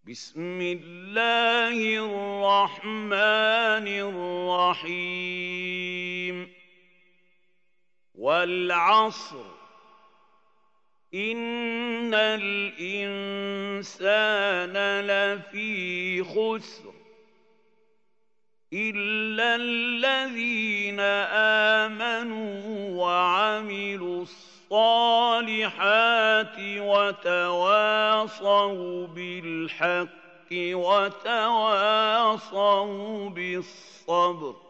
بسم الله الرحمن الرحيم والعصر إن الإنسان لفي خسر إلا الذين آمنوا وعملوا الصالحات وتواصوا بالحق وتواصوا بالصبر